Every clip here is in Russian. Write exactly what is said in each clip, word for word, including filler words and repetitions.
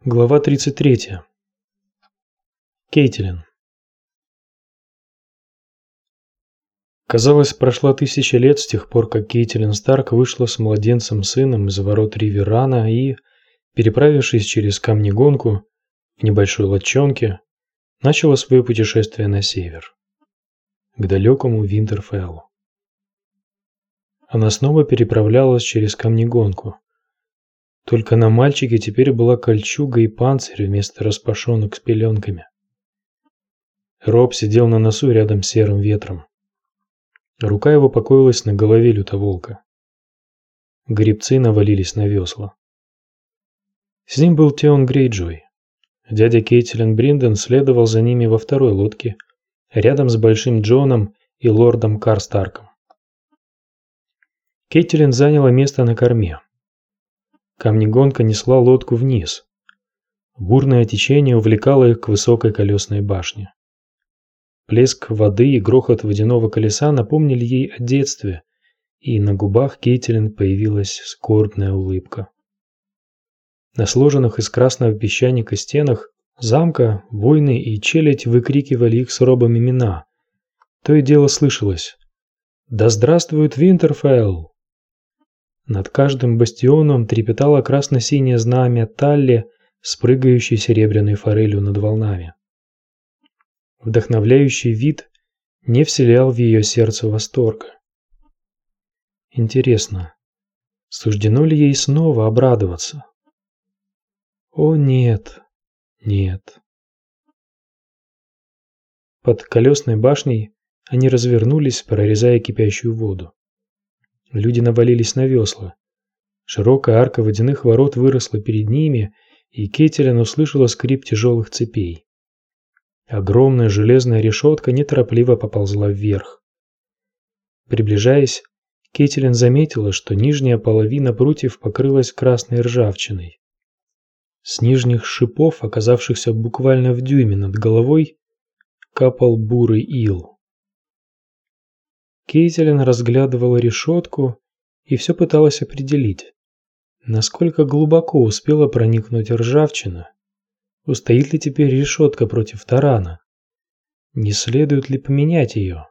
Глава тридцать третья. Кейтилин. Казалось, прошла тысяча лет с тех пор, как Кейтилин Старк вышла с младенцем-сыном из ворот Риверана и, переправившись через камнегонку в небольшой лодчонке, начала свое путешествие на север, к далекому Винтерфеллу. Она снова переправлялась через камнегонку. Только на мальчике теперь была кольчуга и панцирь вместо распашонок с пеленками. Роб сидел на носу рядом с серым ветром. Рука его покоилась на голове лютоволка. Гребцы навалились на весла. С ним был Теон Грейджой. Дядя Кейтилин Бринден следовал за ними во второй лодке, рядом с Большим Джоном и лордом Карстарком. Кейтилин заняла место на корме. Камнегонка несла лодку вниз. Бурное течение увлекало их к высокой колесной башне. Плеск воды и грохот водяного колеса напомнили ей о детстве, и на губах Кейтилин появилась скорбная улыбка. На сложенных из красного песчаника стенах замка воины и челядь выкрикивали их с Робом имена. То и дело слышалось: «Да здравствует Винтерфелл!» Над каждым бастионом трепетало красно-синее знамя Талли с прыгающей серебряной форелью над волнами. Вдохновляющий вид не вселял в ее сердце восторга. Интересно, суждено ли ей снова обрадоваться? О нет, нет. Под колесной башней они развернулись, прорезая кипящую воду. Люди навалились на весла. Широкая арка водяных ворот выросла перед ними, и Кейтилин услышала скрип тяжелых цепей. Огромная железная решетка неторопливо поползла вверх. Приближаясь, Кейтилин заметила, что нижняя половина прутьев покрылась красной ржавчиной. С нижних шипов, оказавшихся буквально в дюйме над головой, капал бурый ил. Кейтилин разглядывала решетку и все пыталась определить, насколько глубоко успела проникнуть ржавчина, устоит ли теперь решетка против тарана, не следует ли поменять ее.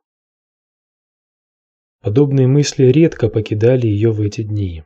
Подобные мысли редко покидали ее в эти дни.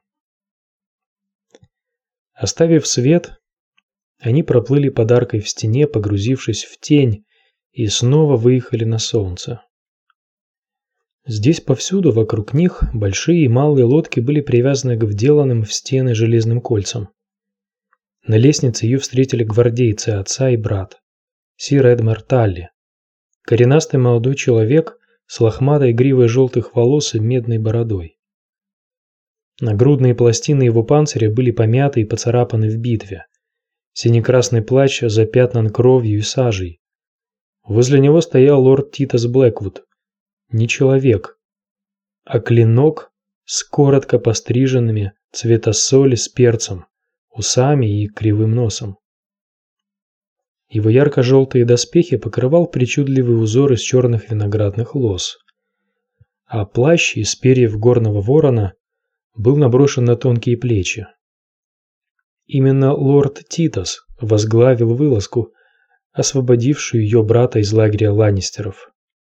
Оставив свет, они проплыли под аркой в стене, погрузившись в тень, и снова выехали на солнце. Здесь повсюду вокруг них большие и малые лодки были привязаны к вделанным в стены железным кольцам. На лестнице ее встретили гвардейцы отца и брат, сир Эдмар Талли, коренастый молодой человек с лохматой гривой желтых волос и медной бородой. Нагрудные пластины его панциря были помяты и поцарапаны в битве. Сине-красный плащ запятнан кровью и сажей. Возле него стоял лорд Титас Блэквуд. Не человек, а клинок с коротко постриженными цвета соли с перцем, усами и кривым носом. Его ярко-желтые доспехи покрывал причудливый узор из черных виноградных лоз, а плащ из перьев горного ворона был наброшен на тонкие плечи. Именно лорд Титас возглавил вылазку, освободившую ее брата из лагеря Ланнистеров.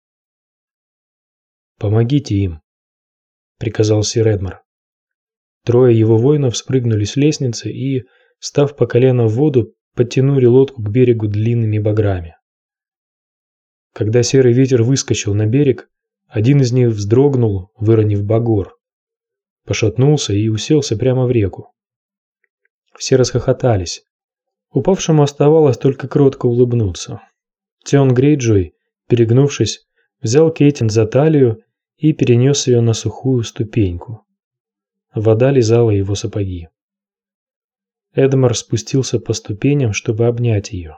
«Помогите им», — приказал сир Эдмар. Трое его воинов спрыгнули с лестницы и, став по колено в воду, подтянули лодку к берегу длинными баграми. Когда серый ветер выскочил на берег, один из них вздрогнул, выронив багор, пошатнулся и уселся прямо в реку. Все расхохотались. Упавшему оставалось только кротко улыбнуться. Теон Грейджой, перегнувшись, взял Кейтилин за талию и перенес ее на сухую ступеньку. Вода лизала его сапоги. Эдмар спустился по ступеням, чтобы обнять ее.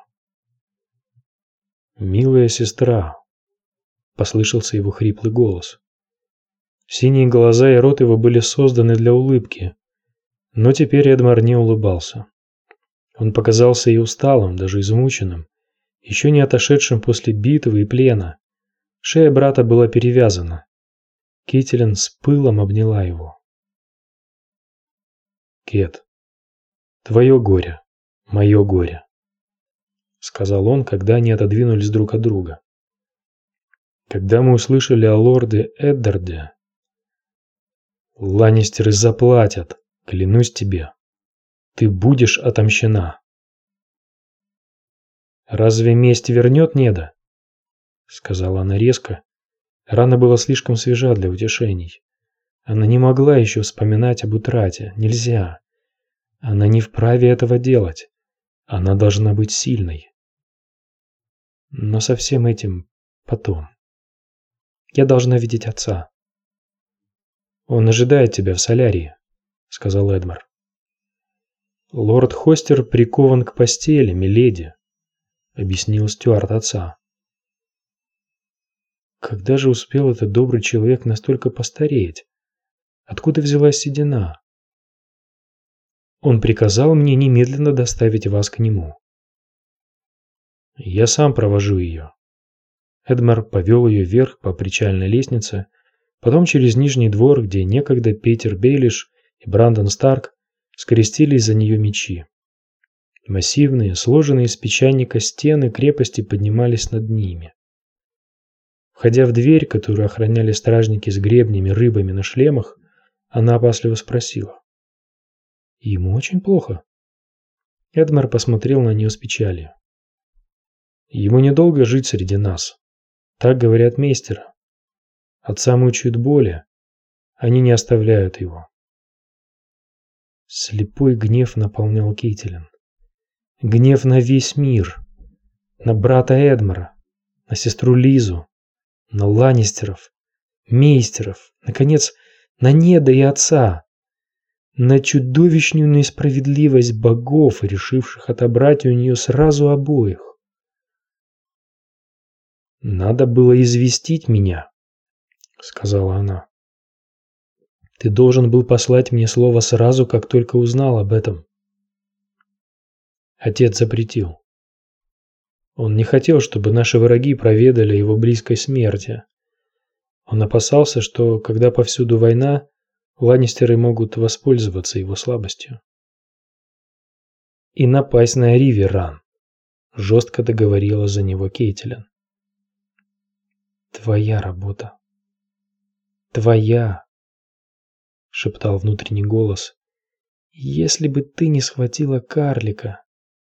«Милая сестра», — послышался его хриплый голос. Синие глаза и рот его были созданы для улыбки, но теперь Эдмар не улыбался. Он показался и усталым, даже измученным, еще не отошедшим после битвы и плена. Шея брата была перевязана. Кейтилин с пылом обняла его. «Кет, твое горе, мое горе», — сказал он, когда они отодвинулись друг от друга. «Когда мы услышали о лорде Эддарде, Ланнистеры заплатят, клянусь тебе. Ты будешь отомщена». «Разве месть вернет Неда?» — сказала она резко. Рана была слишком свежа для утешений. Она не могла еще вспоминать об утрате. Нельзя. Она не вправе этого делать. Она должна быть сильной. Но со всем этим потом. Я должна видеть отца. «Он ожидает тебя в солярии», — сказал Эдмар. «Лорд Хостер прикован к постели, миледи», — объяснил стюард отца. Когда же успел этот добрый человек настолько постареть? Откуда взялась седина? Он приказал мне немедленно доставить вас к нему. Я сам провожу ее. Эдмар повел ее вверх по причальной лестнице, потом через нижний двор, где некогда Питер Бейлиш и Брандон Старк скрестились за нее мечи. Массивные, сложенные из песчаника стены крепости поднимались над ними. Входя в дверь, которую охраняли стражники с гребнями, рыбами на шлемах, она опасливо спросила: «Ему очень плохо?» Эдмар посмотрел на нее с печалью. «Ему недолго жить среди нас. Так говорят мейстеры. Отца мучают боли. Они не оставляют его». Слепой гнев наполнял Кейтилин. Гнев на весь мир. На брата Эдмара, на сестру Лизу, на Ланнистеров, мейстеров, наконец, на Неда и отца, на чудовищную несправедливость богов, решивших отобрать у нее сразу обоих. «Надо было известить меня», — сказала она. «Ты должен был послать мне слово сразу, как только узнал об этом». Отец запретил. Он не хотел, чтобы наши враги проведали его близкой смерти. Он опасался, что, когда повсюду война, Ланнистеры могут воспользоваться его слабостью. «И напасть на Риверан», — жестко договорила за него Кейтилин. «Твоя работа. Твоя», — шептал внутренний голос. «Если бы ты не схватила карлика».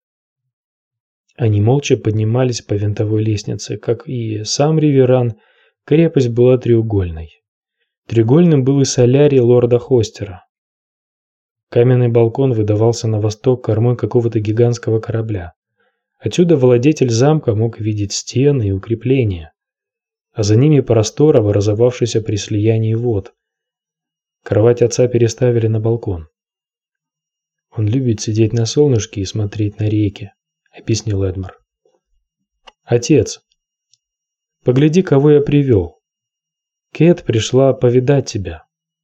Они молча поднимались по винтовой лестнице. Как и сам Риверан, крепость была треугольной. Треугольным был и солярий лорда Хостера. Каменный балкон выдавался на восток кормой какого-то гигантского корабля. Отсюда владетель замка мог видеть стены и укрепления, а за ними простор, образовавшийся при слиянии вод. Кровать отца переставили на балкон. «Он любит сидеть на солнышке и смотреть на реки», — объяснил Эдмар. «Отец, погляди, кого я привел. Кэт пришла повидать тебя».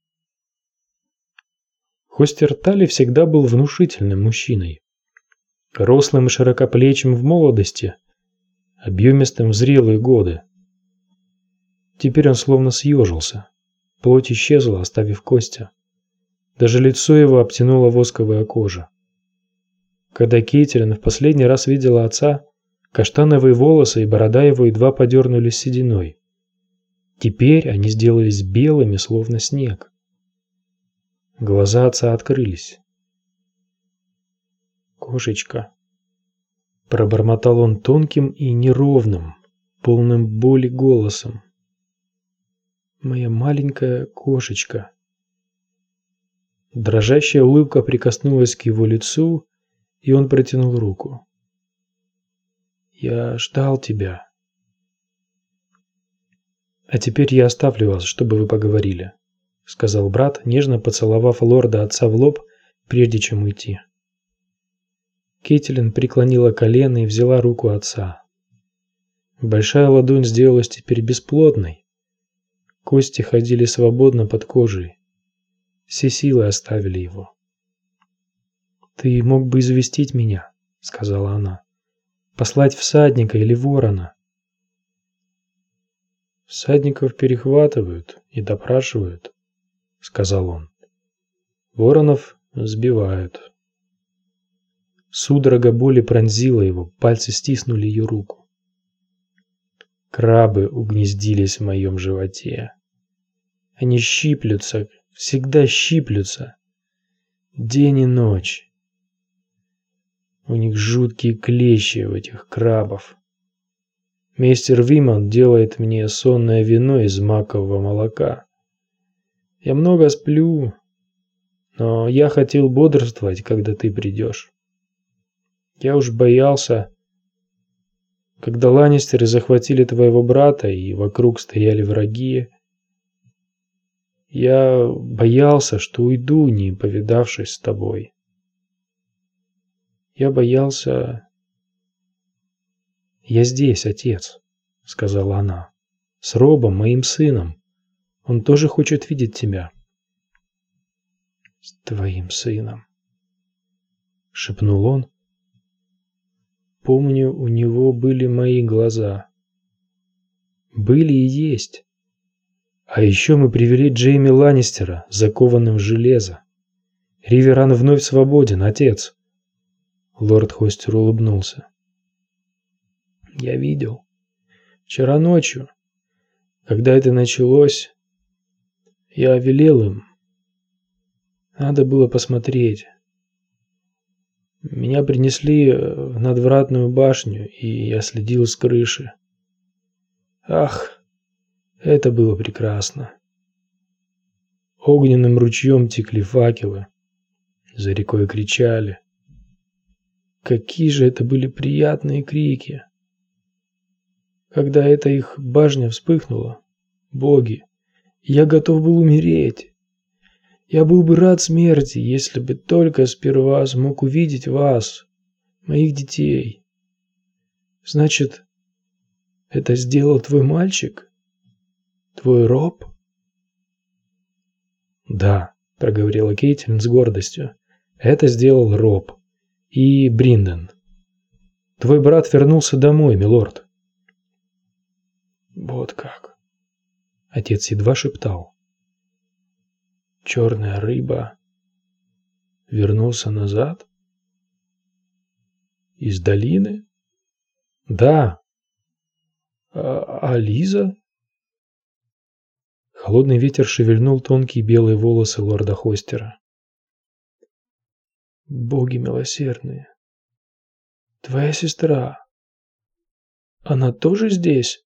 Хостер Талли всегда был внушительным мужчиной. Рослым и широкоплечим в молодости, объемистым в зрелые годы. Теперь он словно съежился. Плоть исчезла, оставив кости. Даже лицо его обтянула восковая кожа. Когда Кейтилин в последний раз видела отца, каштановые волосы и борода его едва подернулись сединой. Теперь они сделались белыми, словно снег. Глаза отца открылись. «Кошечка», — пробормотал он тонким и неровным, полным боли голосом. «Моя маленькая кошечка». Дрожащая улыбка прикоснулась к его лицу, и он протянул руку. «Я ждал тебя. А теперь я оставлю вас, чтобы вы поговорили», — сказал брат, нежно поцеловав лорда отца в лоб, прежде чем уйти. Кейтилин преклонила колено и взяла руку отца. Большая ладонь сделалась теперь бесплотной. Кости ходили свободно под кожей. Все силы оставили его. «Ты мог бы известить меня», — сказала она. «Послать всадника или ворона». «Всадников перехватывают и допрашивают», — сказал он. «Воронов сбивают». Судорога боли пронзила его, пальцы стиснули ее руку. Крабы угнездились в моем животе. Они щиплются, всегда щиплются, день и ночь. У них жуткие клещи у этих крабов. Мистер Виман делает мне сонное вино из макового молока. Я много сплю, но я хотел бодрствовать, когда ты придешь. Я уж боялся, когда Ланнистеры захватили твоего брата и вокруг стояли враги. Я боялся, что уйду, не повидавшись с тобой. Я боялся... «Я здесь, отец», — сказала она, — «с Робом, моим сыном. Он тоже хочет видеть тебя». «С твоим сыном», — шепнул он. Помню, у него были мои глаза. Были и есть. А еще мы привели Джейми Ланнистера, закованным в железо. Риверан вновь свободен, отец. Лорд Хостер улыбнулся. Я видел. Вчера ночью, когда это началось, я велел им. Надо было посмотреть. Меня принесли в надвратную башню, и я следил с крыши. Ах, это было прекрасно. Огненным ручьем текли факелы, за рекой кричали. Какие же это были приятные крики! Когда эта их башня вспыхнула, боги, я готов был умереть. Я был бы рад смерти, если бы только сперва смог увидеть вас, моих детей. Значит, это сделал твой мальчик? Твой Роб? Да, проговорила Кейтлин с гордостью. Это сделал Роб и Бринден. Твой брат вернулся домой, милорд. Вот как. Отец едва шептал. Черная рыба вернулся назад? Из долины? Да. А, а Лиза? Холодный ветер шевельнул тонкие белые волосы лорда Хостера. Боги милосердные. Твоя сестра. Она тоже здесь?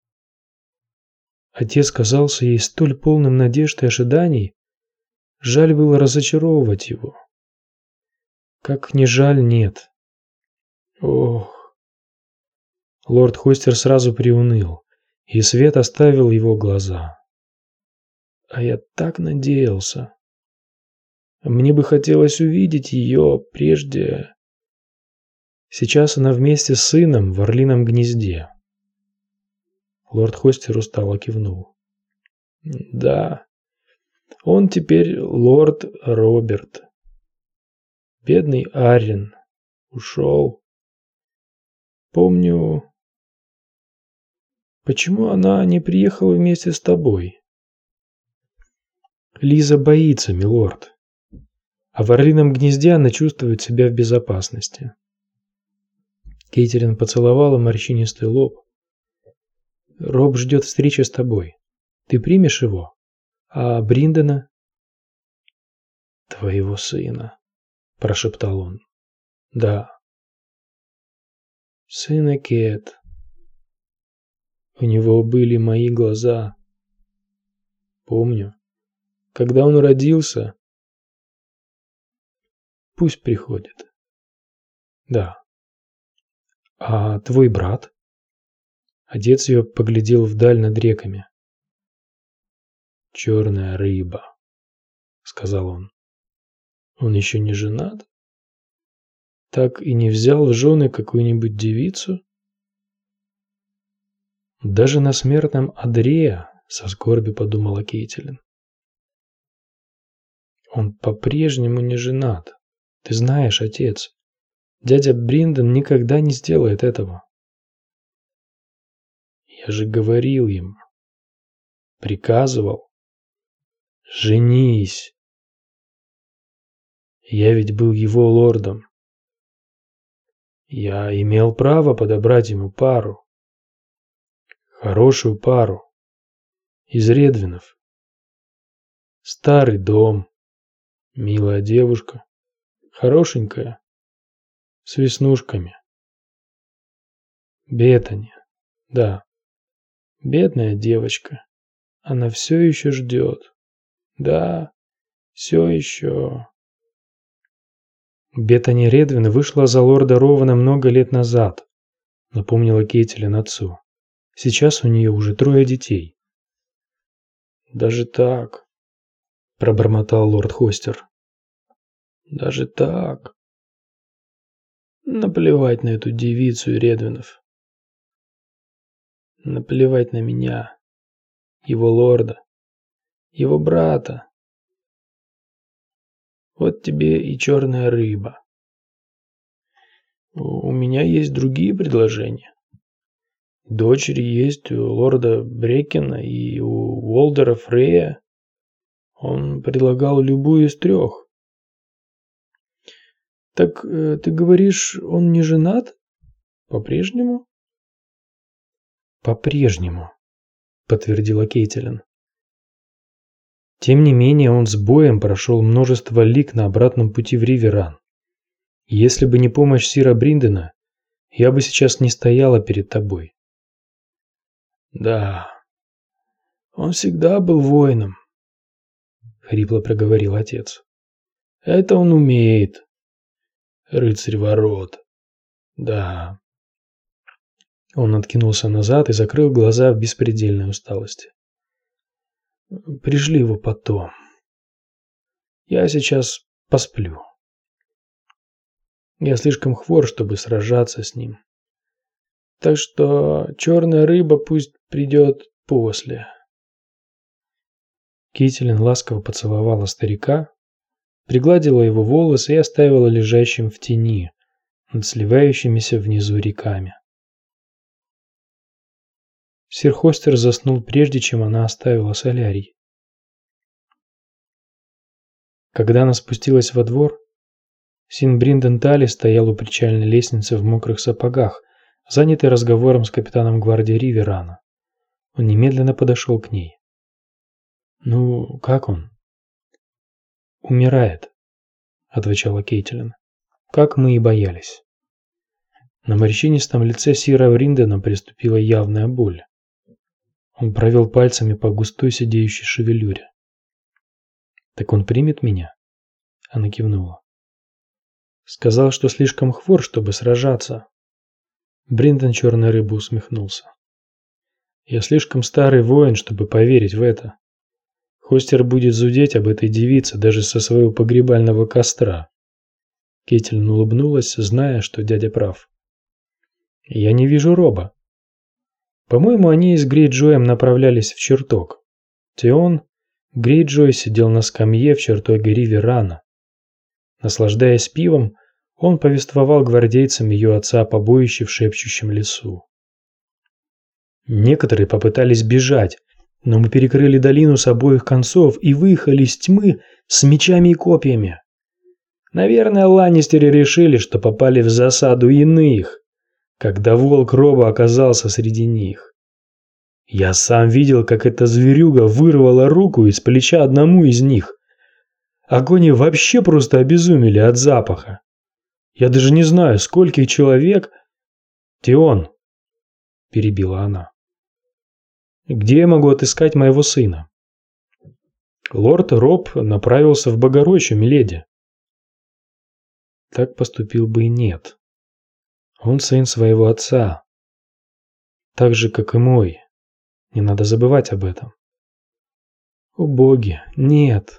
Отец казался ей столь полным надежд и ожиданий. Жаль было разочаровывать его. Как не жаль, нет. Ох. Лорд Хостер сразу приуныл, и свет оставил его глаза. А я так надеялся. Мне бы хотелось увидеть ее прежде. Сейчас она вместе с сыном в орлином гнезде. Лорд Хостер устало кивнул. Да. Он теперь лорд Роберт. Бедный Аррен ушел. Помню... Почему она не приехала вместе с тобой? Лиза боится, милорд. А в орлином гнезде она чувствует себя в безопасности. Кейтлин поцеловала морщинистый лоб. Роб ждет встречи с тобой. Ты примешь его? А Бриндена? Твоего сына, прошептал он. Да. Сына Кэт. У него были мои глаза. Помню, когда он родился. Пусть приходит. Да. А твой брат? Отец ее поглядел вдаль над реками. Черная рыба, сказал он. Он еще не женат? Так и не взял в жены какую-нибудь девицу? Даже на смертном одре, со скорбью подумала Кейтлин. Он по-прежнему не женат. Ты знаешь, отец, дядя Бринден никогда не сделает этого. Я же говорил им, приказывал, женись. Я ведь был его лордом. Я имел право подобрать ему пару. Хорошую пару. Из Редвинов. Старый дом. Милая девушка. Хорошенькая. С веснушками. Беттани. Да. Бедная девочка. Она все еще ждет. Да, все еще. Беттани Редвин вышла за лорда Рована много лет назад, напомнила Кейтилин отцу. Сейчас у нее уже трое детей. Даже так, пробормотал лорд Хостер. Даже так. Наплевать на эту девицу и Редвинов. Наплевать на меня, его лорда, его брата. Вот тебе и черная рыба. У меня есть другие предложения. Дочери есть у лорда Брекена и у Уолдера Фрея. Он предлагал любую из трех. Так э, ты говоришь, он не женат? По-прежнему? По-прежнему, подтвердила Кейтилин. Тем не менее, он с боем прошел множество лиг на обратном пути в Риверан. Если бы не помощь сира Бриндена, я бы сейчас не стояла перед тобой. Да, он всегда был воином, хрипло проговорил отец. Это он умеет. Рыцарь ворот. Да. Он откинулся назад и закрыл глаза в беспредельной усталости. Пришли его потом. Я сейчас посплю. Я слишком хвор, чтобы сражаться с ним. Так что черная рыба пусть придет после. Кейтилин ласково поцеловала старика, пригладила его волосы и оставила лежащим в тени над сливающимися внизу реками. Сир Хостер заснул прежде, чем она оставила солярий. Когда она спустилась во двор, син Бринден Тали стоял у причальной лестницы в мокрых сапогах, занятый разговором с капитаном гвардии Риверана. Он немедленно подошел к ней. «Ну, как он?» «Умирает», — отвечала Кейтилин. «Как мы и боялись». На морщинистом лице сира Бриндена приступила явная боль. Он провел пальцами по густой сидеющей шевелюре. «Так он примет меня?» Она кивнула. «Сказал, что слишком хвор, чтобы сражаться». Бринден черной рыбы усмехнулся. «Я слишком старый воин, чтобы поверить в это. Хостер будет зудеть об этой девице даже со своего погребального костра». Кейтилин улыбнулась, зная, что дядя прав. «Я не вижу Роба. По-моему, они с Грейджоем направлялись в чертог. Теон, Грейджой сидел на скамье в чертоге Риверана. Наслаждаясь пивом, он повествовал гвардейцам ее отца о побоище в шепчущем лесу. Некоторые попытались бежать, но мы перекрыли долину с обоих концов и выехали из тьмы с мечами и копьями. Наверное, ланнистеры решили, что попали в засаду иных, когда волк Роба оказался среди них. Я сам видел, как эта зверюга вырвала руку из плеча одному из них. Огони вообще просто обезумели от запаха. Я даже не знаю, скольких человек... Теон, перебила она. Где я могу отыскать моего сына? Лорд Роб направился в Богорощу, миледи. Так поступил бы и нет. Он сын своего отца. Так же, как и мой. Не надо забывать об этом. О боги, нет.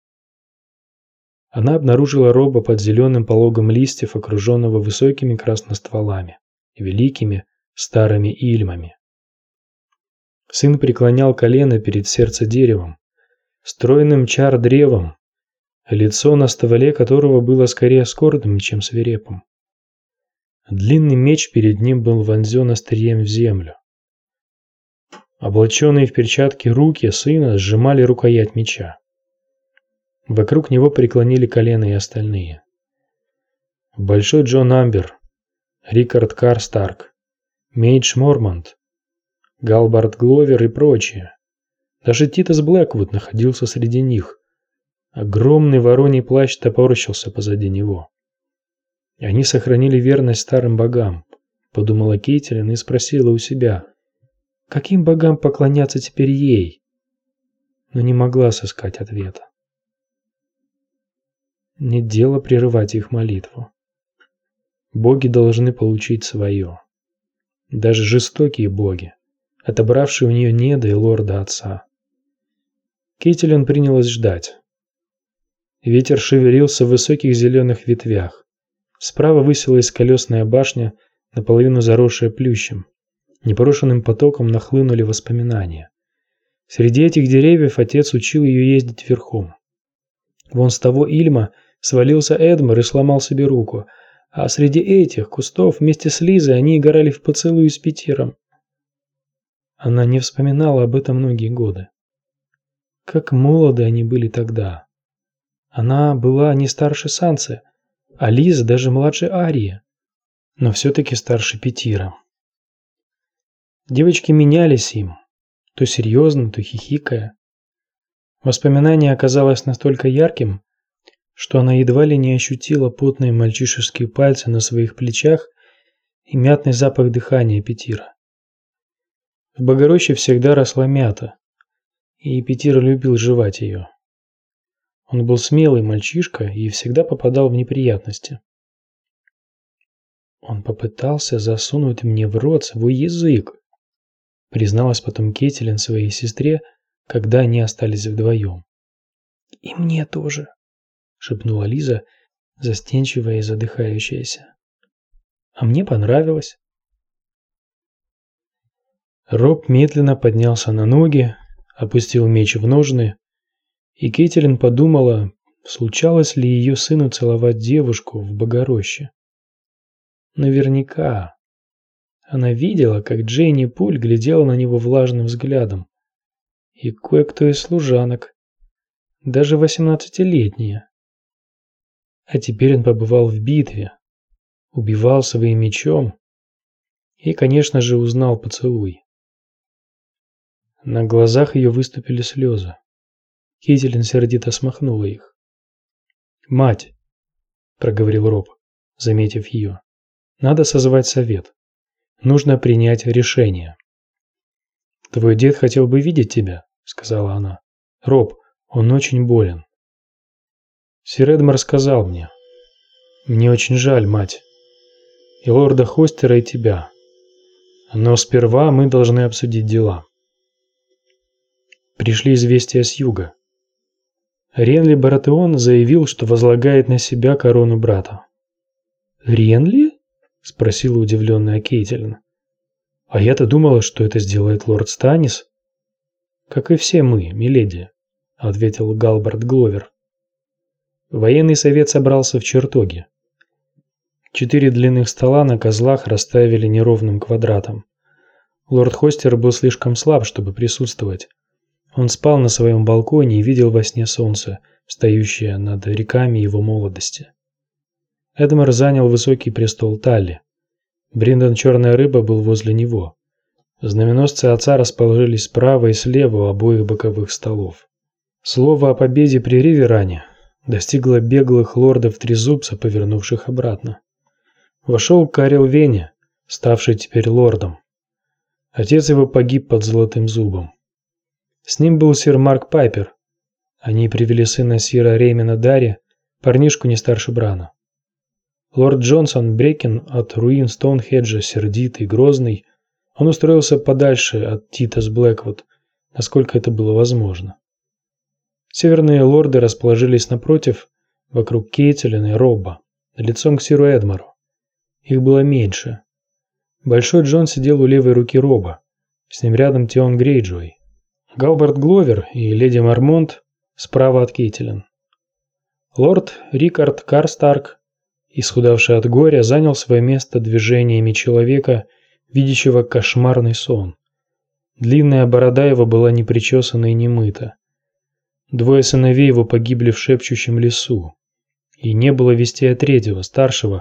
Она обнаружила Роба под зеленым пологом листьев, окруженного высокими красностволами и великими старыми ильмами. Сын преклонял колено перед сердцедеревом, стройным чар-древом, лицо на стволе которого было скорее скорбным, чем свирепым. Длинный меч перед ним был вонзен острием в землю. Облаченные в перчатки руки сына сжимали рукоять меча. Вокруг него преклонили колено и остальные. Большой Джон Амбер, Рикард Карстарк, Мейдж Мормонт, Галбард Гловер и прочие. Даже Титус Блэквуд находился среди них. Огромный вороний плащ топорщился позади него. Они сохранили верность старым богам, подумала Кейтилин и спросила у себя, каким богам поклоняться теперь ей, но не могла сыскать ответа. Нет дела прерывать их молитву. Боги должны получить свое. Даже жестокие боги, отобравшие у нее Неда и лорда отца. Кейтилин принялась ждать. Ветер шевелился в высоких зеленых ветвях. Справа высилась колесная башня, наполовину заросшая плющем. Непрошенным потоком нахлынули воспоминания. Среди этих деревьев отец учил ее ездить верхом. Вон с того Ильма свалился Эдмар и сломал себе руку, а среди этих кустов вместе с Лизой они играли в поцелуй с Петиром. Она не вспоминала об этом многие годы. Как молоды они были тогда. Она была не старше Сансы, а Лиза даже младше Арии, но все-таки старше Петира. Девочки менялись им, то серьезно, то хихикая. Воспоминание оказалось настолько ярким, что она едва ли не ощутила потные мальчишеские пальцы на своих плечах и мятный запах дыхания Петира. В Богороще всегда росла мята, и Петир любил жевать ее. Он был смелый мальчишка и всегда попадал в неприятности. Он попытался засунуть мне в рот свой язык, призналась потом Кейтилин своей сестре, когда они остались вдвоем. И мне тоже, шепнула Лиза, застенчивая и задыхающаяся. А мне понравилось. Роб медленно поднялся на ноги, опустил меч в ножны, и Кейтилин подумала, случалось ли ее сыну целовать девушку в Богороще. Наверняка. Она видела, как Джейни Пуль глядела на него влажным взглядом. И кое-кто из служанок, даже восемнадцатилетние. А теперь он побывал в битве, убивал своим мечом и, конечно же, узнал поцелуй. На глазах ее выступили слезы. Кейтилин сердито смахнула их. «Мать», — проговорил Роб, заметив ее, — «надо созвать совет. Нужно принять решение». «Твой дед хотел бы видеть тебя», — сказала она. «Роб, он очень болен». «Сир Эдмар сказал мне. Мне очень жаль, мать. И лорда Хостера, и тебя. Но сперва мы должны обсудить дела». Пришли известия с юга. Ренли Баратеон заявил, что возлагает на себя корону брата. «Ренли?» – спросила удивленная Кейтилин. «А я-то думала, что это сделает лорд Станис». «Как и все мы, миледи», – ответил Галбард Гловер. Военный совет собрался в чертоге. Четыре длинных стола на козлах расставили неровным квадратом. Лорд Хостер был слишком слаб, чтобы присутствовать. Он спал на своем балконе и видел во сне солнце, встающее над реками его молодости. Эдмар занял высокий престол Талли. Бриндон Черная Рыба был возле него. Знаменосцы отца расположились справа и слева у обоих боковых столов. Слово о победе при Риверане достигло беглых лордов Трезубца, повернувших обратно. Вошел Карел Вене, ставший теперь лордом. Отец его погиб под Золотым Зубом. С ним был сир Марк Пайпер. Они привели сына сира Реймена Дарри, парнишку не старше Брана. Лорд Джонсон Брекен от руин Стоунхеджа, сердитый, грозный, он устроился подальше от Титус Блэквуд, насколько это было возможно. Северные лорды расположились напротив, вокруг Кейтилин и Робба, лицом к сиру Эдмару. Их было меньше. Большой Джон сидел у левой руки Робба, с ним рядом Тион Грейджой. Галбард Гловер и леди Мармонт справа от Кейтилин. Лорд Рикард Карстарк, исхудавший от горя, занял свое место движениями человека, видящего кошмарный сон. Длинная борода его была не причесана и не мыта. Двое сыновей его погибли в шепчущем лесу, и не было вестей от третьего, старшего,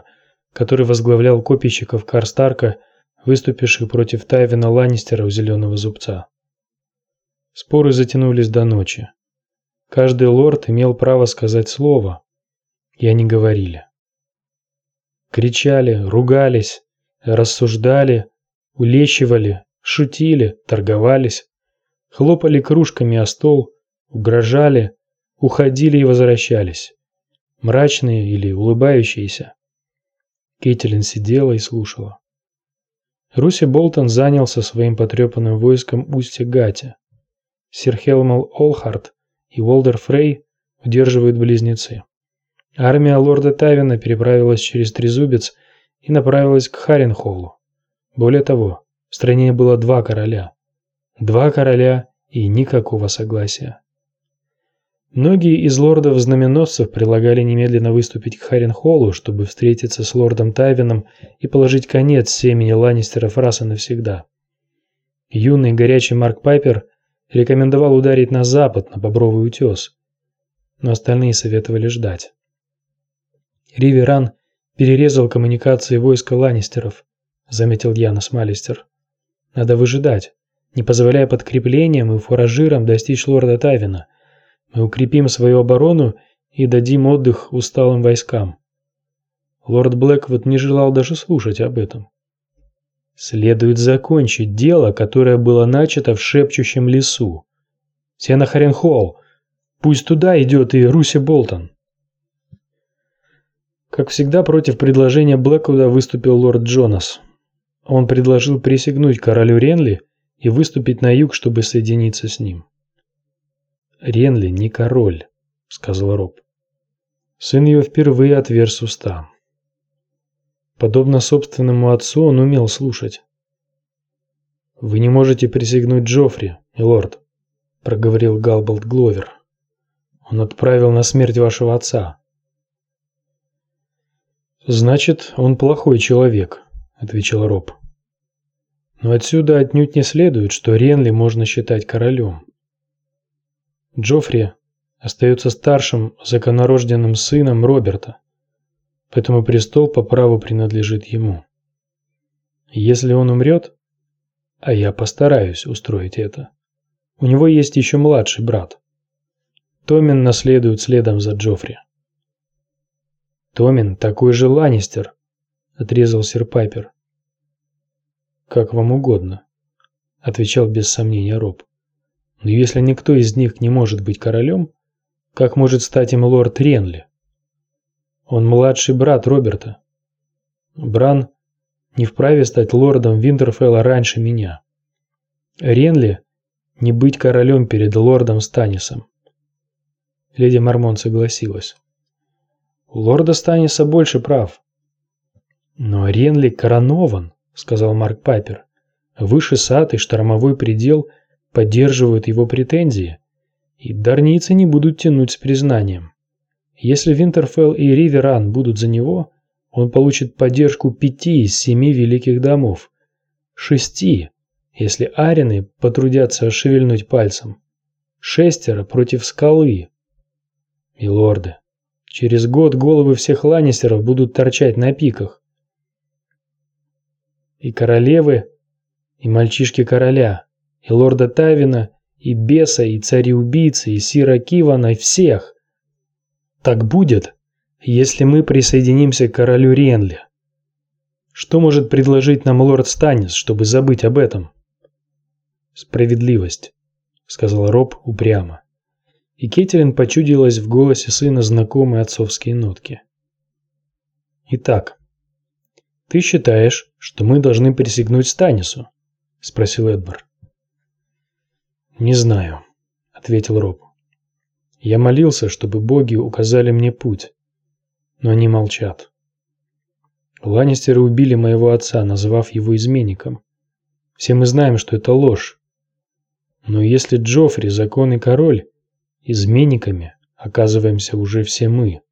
который возглавлял копейщиков Карстарка, выступивших против Тайвина Ланнистера у Зеленого Зубца. Споры затянулись до ночи. Каждый лорд имел право сказать слово, и они говорили. Кричали, ругались, рассуждали, улещивали, шутили, торговались, хлопали кружками о стол, угрожали, уходили и возвращались, мрачные или улыбающиеся. Кейтилин сидела и слушала. Руси Болтон занялся своим потрепанным войском устья Гати. Сир Хелмал Олхарт и Уолдер Фрей удерживают близнецы. Армия лорда Тайвина переправилась через Трезубец и направилась к Харенхоллу. Более того, в стране было два короля. Два короля и никакого согласия. Многие из лордов-знаменосцев предлагали немедленно выступить к Харенхоллу, чтобы встретиться с лордом Тайвином и положить конец семени Ланнистеров раз и навсегда. Юный горячий Марк Пайпер рекомендовал ударить на запад, на Бобровый утес, но остальные советовали ждать. Риверан перерезал коммуникации войска Ланнистеров, заметил Янос Маллистер. Надо выжидать, не позволяя подкреплениям и фуражирам достичь лорда Тайвина. Мы укрепим свою оборону и дадим отдых усталым войскам. Лорд Блэквуд не желал даже слушать об этом. Следует закончить дело, которое было начато в шепчущем лесу. Все на Харенхолл. Пусть туда идет и Руси Болтон. Как всегда, против предложения Блэквуда выступил лорд Джонас. Он предложил присягнуть королю Ренли и выступить на юг, чтобы соединиться с ним. «Ренли не король», — сказал Роб. Сын ее впервые отверз уста. Подобно собственному отцу, он умел слушать. «Вы не можете присягнуть Джоффри, милорд», — проговорил Галбалд Гловер. «Он отправил на смерть вашего отца». «Значит, он плохой человек», — отвечал Роб. «Но отсюда отнюдь не следует, что Ренли можно считать королем. Джоффри остается старшим законорожденным сыном Роберта, поэтому престол по праву принадлежит ему. Если он умрет, а я постараюсь устроить это, у него есть еще младший брат. Томин наследует следом за Джоффри». «Томин такой же Ланнистер», — отрезал сир Пайпер. «Как вам угодно», — отвечал без сомнения Роб. «Но если никто из них не может быть королем, как может стать им лорд Ренли? Он младший брат Роберта. Бран не вправе стать лордом Винтерфелла раньше меня. Ренли не быть королем перед лордом Станисом». Леди Мормонт согласилась. «У лорда Станиса больше прав». «Но Ренли коронован», — сказал Марк Пайпер. «Выше сад и штормовой предел поддерживают его претензии, и дарнийцы не будут тянуть с признанием. Если Винтерфелл и Риверан будут за него, он получит поддержку пяти из семи великих домов, шести, если арены потрудятся шевельнуть пальцем, шестеро против скалы. Милорды, через год головы всех Ланнистеров будут торчать на пиках. И королевы, и мальчишки короля, и лорда Тайвина, и беса, и цареубийцы, и сира Кивана, и всех. Так будет, если мы присоединимся к королю Ренли. Что может предложить нам лорд Станис, чтобы забыть об этом?» «Справедливость», — сказал Роб упрямо. И Кейтилин почудилась в голосе сына знакомые отцовские нотки. «Итак, ты считаешь, что мы должны присягнуть Станису?» — спросил Эдвард. «Не знаю», — ответил Роб. «Я молился, чтобы боги указали мне путь, но они молчат. Ланнистеры убили моего отца, назвав его изменником. Все мы знаем, что это ложь. Но если Джоффри законный король, изменниками оказываемся уже все мы.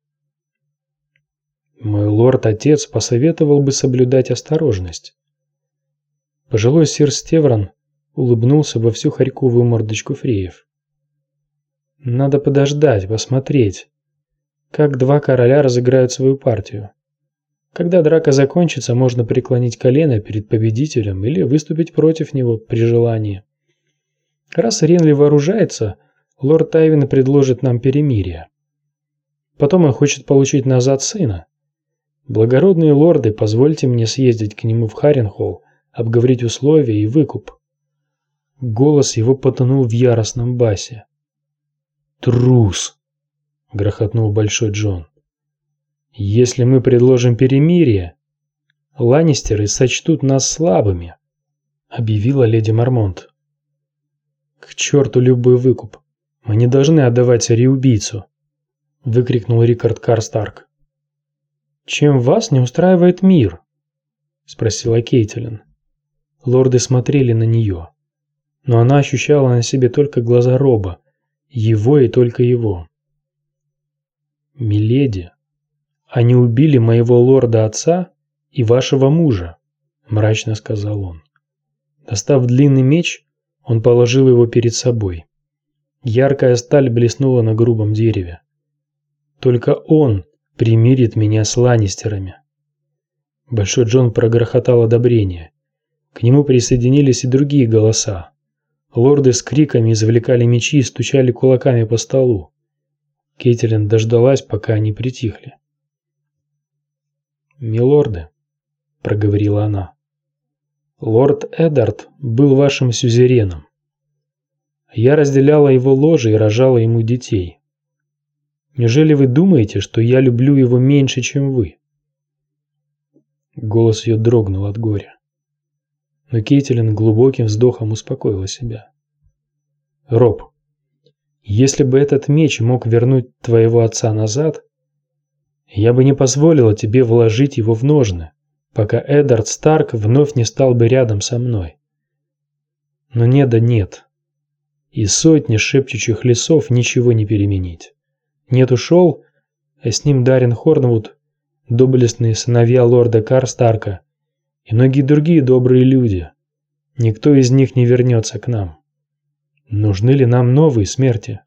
Мой лорд-отец посоветовал бы соблюдать осторожность». Пожилой сир Стеврон улыбнулся во всю хорьковую мордочку Фреев. «Надо подождать, посмотреть, как два короля разыграют свою партию. Когда драка закончится, можно преклонить колено перед победителем или выступить против него при желании. Раз Ренли вооружается, лорд Тайвин предложит нам перемирие. Потом он хочет получить назад сына. Благородные лорды, позвольте мне съездить к нему в Харренхолл, обговорить условия и выкуп. Голос его потонул в яростном басе. «Трус!» – грохотнул Большой Джон. «Если мы предложим перемирие, Ланнистеры сочтут нас слабыми», – объявила леди Мормонт. «К черту любой выкуп! Мы не должны отдавать цареубийцу!» – выкрикнул Рикард Карстарк. «Чем вас не устраивает мир?» – спросила Кейтлин. Лорды смотрели на нее, но она ощущала на себе только глаза Роба, его и только его. «Миледи, они убили моего лорда-отца и вашего мужа», – мрачно сказал он. Достав длинный меч, он положил его перед собой. Яркая сталь блеснула на грубом дереве. «Только он примирит меня с Ланнистерами». Большой Джон прогрохотал одобрение. К нему присоединились и другие голоса. Лорды с криками извлекали мечи и стучали кулаками по столу. Кейтлин дождалась, пока они притихли. «Милорды», — проговорила она, — «лорд Эддард был вашим сюзереном. Я разделяла его ложе и рожала ему детей. Неужели вы думаете, что я люблю его меньше, чем вы?» Голос ее дрогнул от горя. Но Кейтлин глубоким вздохом успокоила себя. «Роб, если бы этот меч мог вернуть твоего отца назад, я бы не позволила тебе вложить его в ножны, пока Эддард Старк вновь не стал бы рядом со мной. Но нет да нет. И сотни шепчущих лесов ничего не переменить. Нет ушел, а с ним Даррен Хорнвуд, доблестные сыновья лорда Карстарка и многие другие добрые люди. Никто из них не вернется к нам. Нужны ли нам новые смерти?»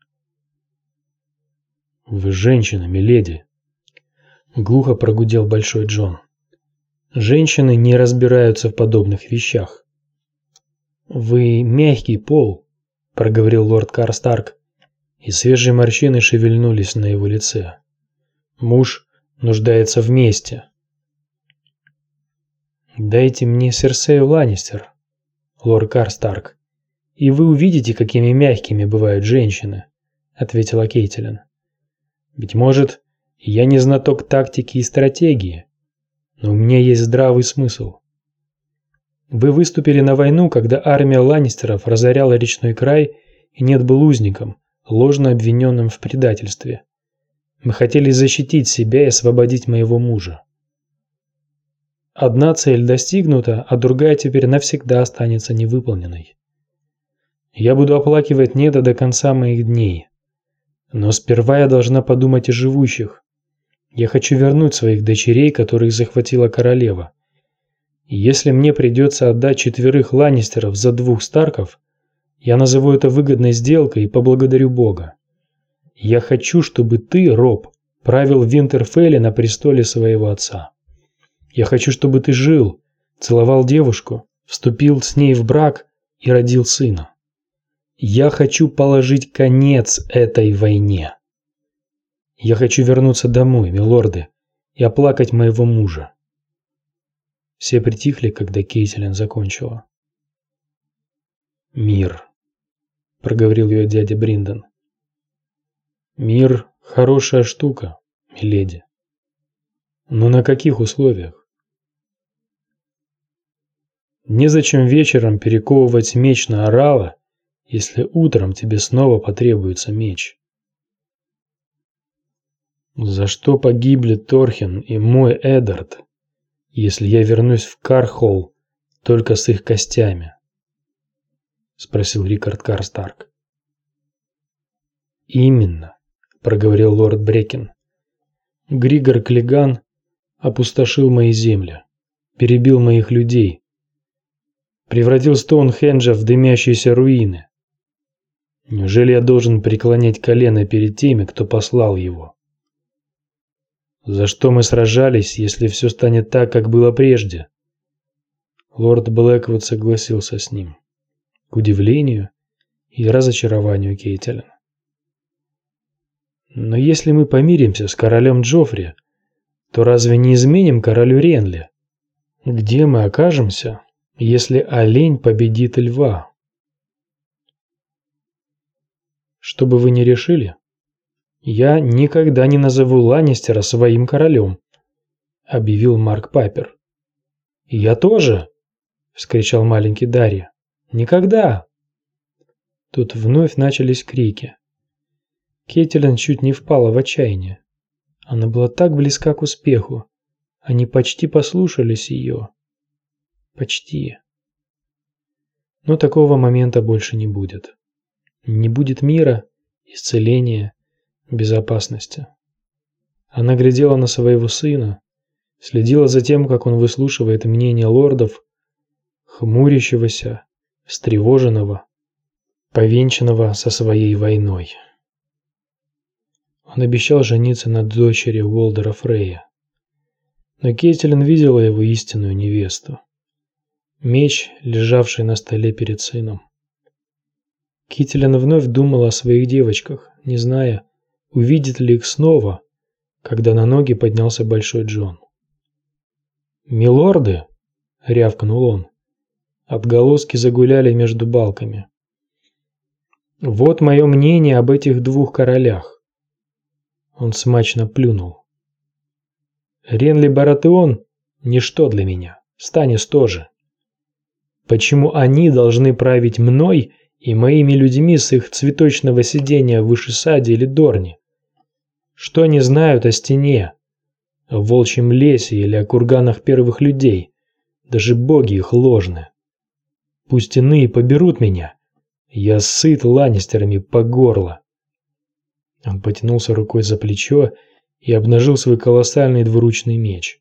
«Вы женщина, миледи», — глухо прогудел Большой Джон. «Женщины не разбираются в подобных вещах». «Вы мягкий пол», — проговорил лорд Карстарк, и свежие морщины шевельнулись на его лице. «Муж нуждается в мести». «Дайте мне Серсею Ланнистер, лорд Карстарк, и вы увидите, какими мягкими бывают женщины», — ответила Кейтлин. «Быть может, я не знаток тактики и стратегии, но у меня есть здравый смысл. Вы выступили на войну, когда армия Ланнистеров разоряла речной край, и Нед был узником, ложно обвиненным в предательстве. Мы хотели защитить себя и освободить моего мужа. Одна цель достигнута, а другая теперь навсегда останется невыполненной. Я буду оплакивать Неда до конца моих дней. Но сперва я должна подумать о живущих. Я хочу вернуть своих дочерей, которых захватила королева. И если мне придется отдать четверых Ланнистеров за двух Старков, я назову это выгодной сделкой и поблагодарю Бога. Я хочу, чтобы ты, Роб, правил в Винтерфелле на престоле своего отца. Я хочу, чтобы ты жил, целовал девушку, вступил с ней в брак и родил сына. Я хочу положить конец этой войне. Я хочу вернуться домой, милорды, и оплакать моего мужа». Все притихли, когда Кейтлин закончила. «Мир», — проговорил ее дядя Бриндон. «Мир — хорошая штука, миледи. Но на каких условиях? Незачем вечером перековывать меч на орала, если утром тебе снова потребуется меч. За что погибли Торхен и мой Эддард, если я вернусь в Кархолл только с их костями?» — спросил Рикард Карстарк. «Именно», — проговорил лорд Брекен. «Григор Клиган опустошил мои земли, перебил моих людей, превратил Стоунхенджа в дымящиеся руины. Неужели я должен преклонять колено перед теми, кто послал его?» За что мы сражались, если все станет так, как было прежде? Лорд Блэквуд согласился с ним, к удивлению и разочарованию Кейтилин. Но если мы помиримся с королем Джоффри, то разве не изменим королю Ренли? Где мы окажемся, если олень победит льва? Что бы вы ни решили, я никогда не назову Ланнистера своим королем, объявил Марк Пайпер. Я тоже, вскричал маленький Дарри. Никогда. Тут вновь начались крики. Кейтилин чуть не впала в отчаяние. Она была так близка к успеху. Они почти послушались ее. Почти. Но такого момента больше не будет. Не будет мира, исцеления, безопасности. Она глядела на своего сына, следила за тем, как он выслушивает мнение лордов, хмурящегося, встревоженного, повенчанного со своей войной. Он обещал жениться на дочери Уолдера Фрея. Но Кейтилин видела его истинную невесту. Меч, лежавший на столе перед сыном. Кейтилин вновь думала о своих девочках, не зная, увидит ли их снова, когда на ноги поднялся Большой Джон. «Милорды!» — рявкнул он. Отголоски загуляли между балками. «Вот мое мнение об этих двух королях». Он смачно плюнул. «Ренли Баратеон — ничто для меня, Станис тоже. Почему они должны править мной и моими людьми с их цветочного сидения в Вышесаде или Дорне? Что они знают о стене, о волчьем лесе или о курганах первых людей? Даже боги их ложны. Пусть иные поберут меня. Я сыт ланнистерами по горло». Он потянулся рукой за плечо и обнажил свой колоссальный двуручный меч.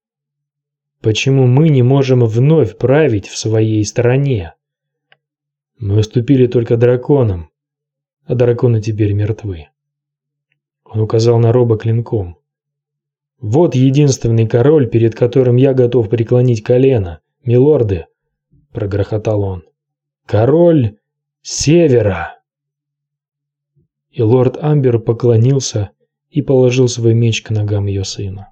«Почему мы не можем вновь править в своей стране? Мы уступили только драконам, а драконы теперь мертвы». Он указал на Роба клинком. «Вот единственный король, перед которым я готов преклонить колено, милорды», — прогрохотал он. «Король Севера!» И лорд Амбер поклонился и положил свой меч к ногам ее сына.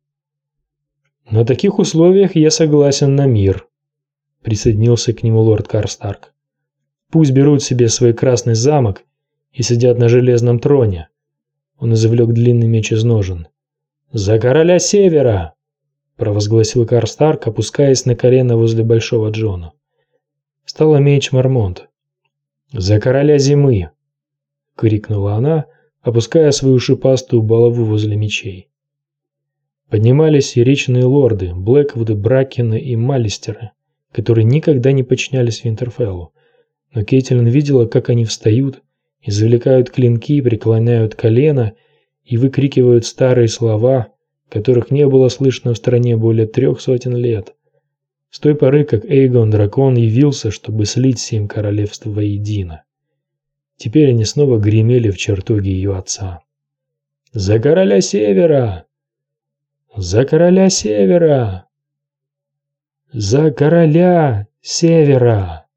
«На таких условиях я согласен на мир», — присоединился к нему лорд Карстарк. «Пусть берут себе свой красный замок и сидят на железном троне». Он извлек длинный меч из ножен. «За короля Севера!» — провозгласил Карстарк, опускаясь на колено возле Большого Джона. Встала меч Мармонт. «За короля Зимы!» — крикнула она, опуская свою шипастую булаву возле мечей. Поднимались и речные лорды, Блэквуды, Браккены и Маллистеры, которые никогда не подчинялись Винтерфеллу, но Кейтилин видела, как они встают, извлекают клинки, преклоняют колено и выкрикивают старые слова, которых не было слышно в стране более трех сотен лет, с той поры, как Эйгон Дракон явился, чтобы слить семь королевств воедино. Теперь они снова гремели в чертоге ее отца. «За короля Севера! За короля Севера! За короля Севера!»